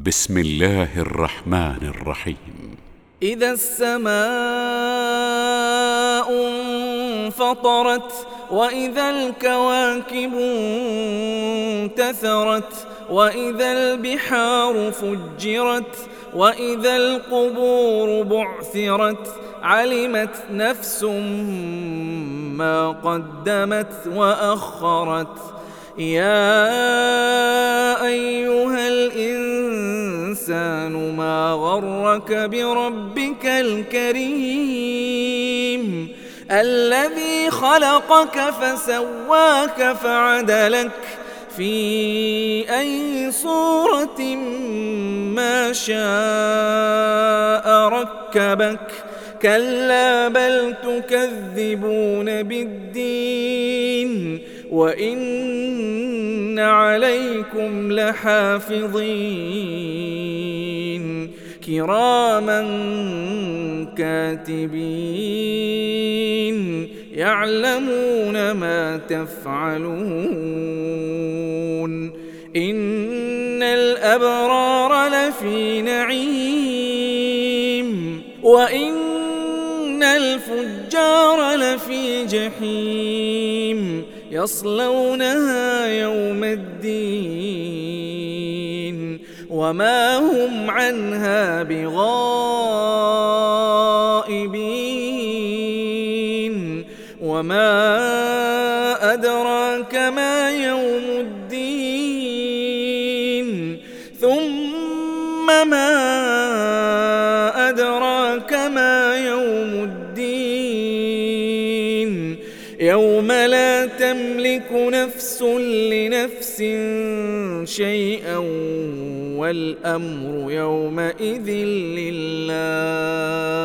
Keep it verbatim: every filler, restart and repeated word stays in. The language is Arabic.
بسم الله الرحمن الرحيم. إذا السماء انفطرت وإذا الكواكب انتثرت وإذا البحار فجرت وإذا القبور بعثرت علمت نفس ما قدمت وأخرت. يا أيها الإنسان ما غرك بربك الكريم الذي خلقك فسواك فعدلك في أي صورة ما شاء ركبك. كلا بل تكذبون بالدين وإن عليكم لحافظين كراما كاتبين يعلمون ما تفعلون. إن الأبرار لفي نعيم وإن الفجار لفي جحيم يصلونها يوم الدين وما هم عنها بغائبين. وما أدراك ما يوم الدين ثم ما أدراك ما يوم الدين يوم لا تملك نفس لنفس شيئا والأمر يومئذ لله.